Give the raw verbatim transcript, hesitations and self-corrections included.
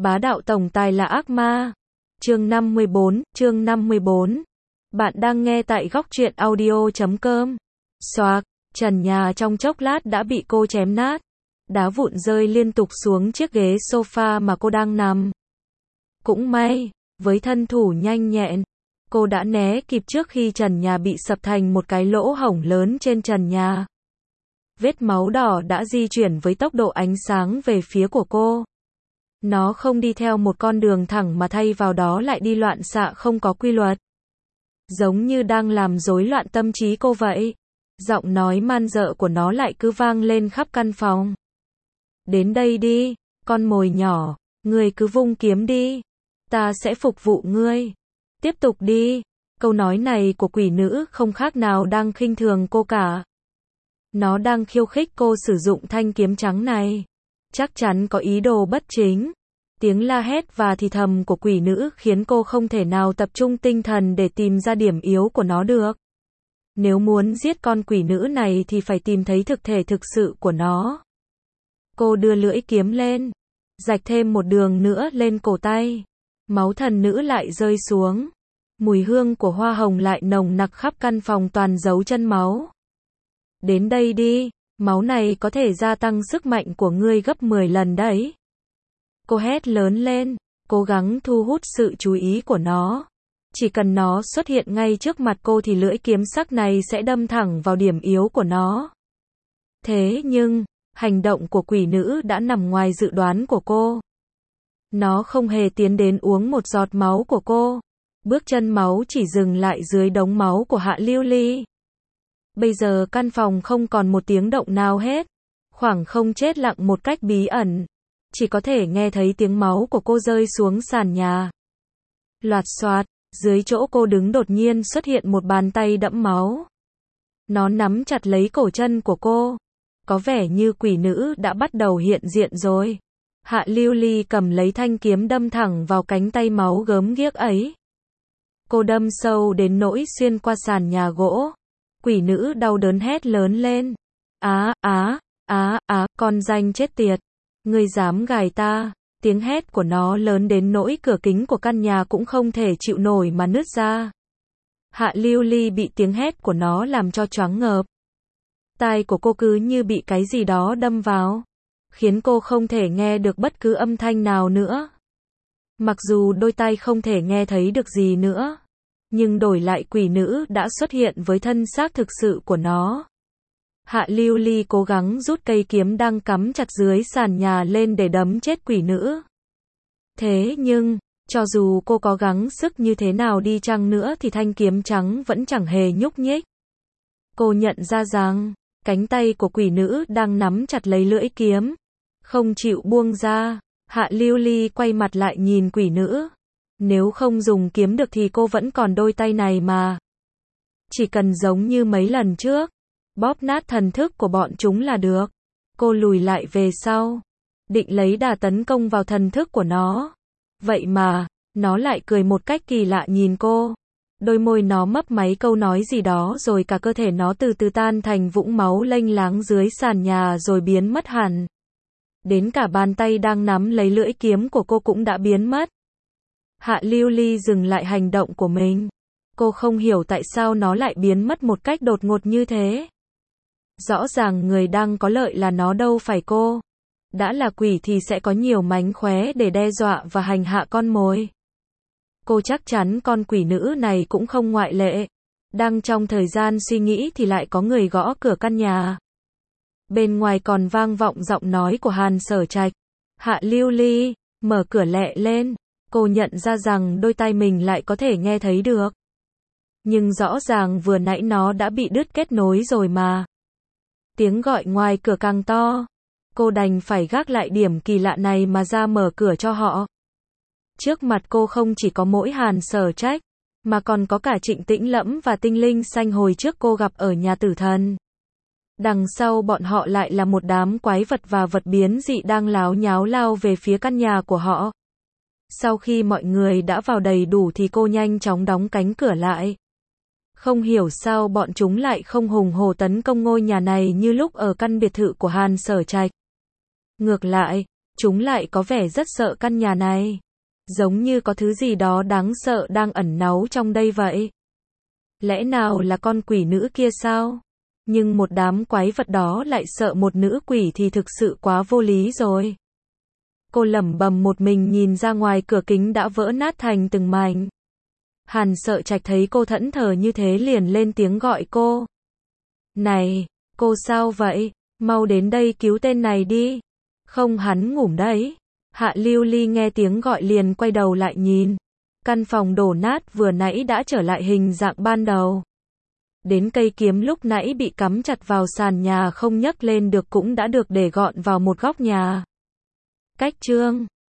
Bá đạo tổng tài là ác ma. Chương năm mươi bốn, chương năm mươi bốn. Bạn đang nghe tại góc truyện audio chấm com. Xoạc, trần nhà trong chốc lát đã bị cô chém nát. Đá vụn rơi liên tục xuống chiếc ghế sofa mà cô đang nằm. Cũng may, với thân thủ nhanh nhẹn, cô đã né kịp trước khi trần nhà bị sập thành một cái lỗ hổng lớn trên trần nhà. Vết máu đỏ đã di chuyển với tốc độ ánh sáng về phía của cô. Nó không đi theo một con đường thẳng mà thay vào đó lại đi loạn xạ không có quy luật. Giống như đang làm rối loạn tâm trí cô vậy. Giọng nói man dợ của nó lại cứ vang lên khắp căn phòng. Đến đây đi, con mồi nhỏ, ngươi cứ vung kiếm đi. Ta sẽ phục vụ ngươi. Tiếp tục đi. Câu nói này của quỷ nữ không khác nào đang khinh thường cô cả. Nó đang khiêu khích cô sử dụng thanh kiếm trắng này. Chắc chắn có ý đồ bất chính. Tiếng la hét và thì thầm của quỷ nữ khiến cô không thể nào tập trung tinh thần để tìm ra điểm yếu của nó được. Nếu muốn giết con quỷ nữ này thì phải tìm thấy thực thể thực sự của nó. Cô đưa lưỡi kiếm lên, rạch thêm một đường nữa lên cổ tay. Máu thần nữ lại rơi xuống. Mùi hương của hoa hồng lại nồng nặc khắp căn phòng toàn dấu chân máu. Đến đây đi, máu này có thể gia tăng sức mạnh của ngươi gấp mười lần đấy. Cô hét lớn lên, cố gắng thu hút sự chú ý của nó. Chỉ cần nó xuất hiện ngay trước mặt cô thì lưỡi kiếm sắc này sẽ đâm thẳng vào điểm yếu của nó. Thế nhưng, hành động của quỷ nữ đã nằm ngoài dự đoán của cô. Nó không hề tiến đến uống một giọt máu của cô. Bước chân máu chỉ dừng lại dưới đống máu của Hạ Lưu Ly. Bây giờ căn phòng không còn một tiếng động nào hết. Khoảng không chết lặng một cách bí ẩn. Chỉ có thể nghe thấy tiếng máu của cô rơi xuống sàn nhà. Loạt xoạt, dưới chỗ cô đứng đột nhiên xuất hiện một bàn tay đẫm máu. Nó nắm chặt lấy cổ chân của cô. Có vẻ như quỷ nữ đã bắt đầu hiện diện rồi. Hạ Lưu Ly cầm lấy thanh kiếm đâm thẳng vào cánh tay máu gớm ghiếc ấy. Cô đâm sâu đến nỗi xuyên qua sàn nhà gỗ. Quỷ nữ đau đớn hét lớn lên. Á, á, á, á, con danh chết tiệt. Ngươi dám gài ta. Tiếng hét của nó lớn đến nỗi cửa kính của căn nhà cũng không thể chịu nổi mà nứt ra. Hạ Lưu Ly bị tiếng hét của nó làm cho choáng ngợp. Tai của cô cứ như bị cái gì đó đâm vào, khiến cô không thể nghe được bất cứ âm thanh nào nữa. Mặc dù đôi tai không thể nghe thấy được gì nữa, nhưng đổi lại quỷ nữ đã xuất hiện với thân xác thực sự của nó. Hạ Lưu Ly cố gắng rút cây kiếm đang cắm chặt dưới sàn nhà lên để đấm chết quỷ nữ. Thế nhưng, cho dù cô có gắng sức như thế nào đi chăng nữa thì thanh kiếm trắng vẫn chẳng hề nhúc nhích. Cô nhận ra rằng, cánh tay của quỷ nữ đang nắm chặt lấy lưỡi kiếm, không chịu buông ra. Hạ Lưu Ly quay mặt lại nhìn quỷ nữ. Nếu không dùng kiếm được thì cô vẫn còn đôi tay này mà. Chỉ cần giống như mấy lần trước, bóp nát thần thức của bọn chúng là được. Cô lùi lại về sau, định lấy đà tấn công vào thần thức của nó. Vậy mà, nó lại cười một cách kỳ lạ nhìn cô. Đôi môi nó mấp máy câu nói gì đó rồi cả cơ thể nó từ từ tan thành vũng máu lênh láng dưới sàn nhà rồi biến mất hẳn. Đến cả bàn tay đang nắm lấy lưỡi kiếm của cô cũng đã biến mất. Hạ Lưu Ly dừng lại hành động của mình. Cô không hiểu tại sao nó lại biến mất một cách đột ngột như thế. Rõ ràng người đang có lợi là nó đâu phải cô. Đã là quỷ thì sẽ có nhiều mánh khóe để đe dọa và hành hạ con mồi. Cô chắc chắn con quỷ nữ này cũng không ngoại lệ. Đang trong thời gian suy nghĩ thì lại có người gõ cửa căn nhà. Bên ngoài còn vang vọng giọng nói của Hàn Sở Trạch. Hạ Lưu Ly, mở cửa lẹ lên. Cô nhận ra rằng đôi tai mình lại có thể nghe thấy được. Nhưng rõ ràng vừa nãy nó đã bị đứt kết nối rồi mà. Tiếng gọi ngoài cửa càng to. Cô đành phải gác lại điểm kỳ lạ này mà ra mở cửa cho họ. Trước mặt cô không chỉ có mỗi Hàn Sở Trách, mà còn có cả Trịnh Tĩnh Lẫm và Tinh Linh Xanh hồi trước cô gặp ở nhà tử thần. Đằng sau bọn họ lại là một đám quái vật và vật biến dị đang láo nháo lao về phía căn nhà của họ. Sau khi mọi người đã vào đầy đủ thì cô nhanh chóng đóng cánh cửa lại. Không hiểu sao bọn chúng lại không hùng hổ tấn công ngôi nhà này như lúc ở căn biệt thự của Hàn Sở Trạch. Ngược lại, chúng lại có vẻ rất sợ căn nhà này. Giống như có thứ gì đó đáng sợ đang ẩn náu trong đây vậy. Lẽ nào là con quỷ nữ kia sao? Nhưng một đám quái vật đó lại sợ một nữ quỷ thì thực sự quá vô lý rồi. Cô lẩm bẩm một mình nhìn ra ngoài cửa kính đã vỡ nát thành từng mảnh. Hàn Sợ Trạch thấy cô thẫn thờ như thế liền lên tiếng gọi cô. Này, cô sao vậy? Mau đến đây cứu tên này đi. Không, hắn ngủm đấy. Hạ Lưu Ly nghe tiếng gọi liền quay đầu lại nhìn. Căn phòng đổ nát vừa nãy đã trở lại hình dạng ban đầu. Đến cây kiếm lúc nãy bị cắm chặt vào sàn nhà không nhấc lên được cũng đã được để gọn vào một góc nhà. Cách chương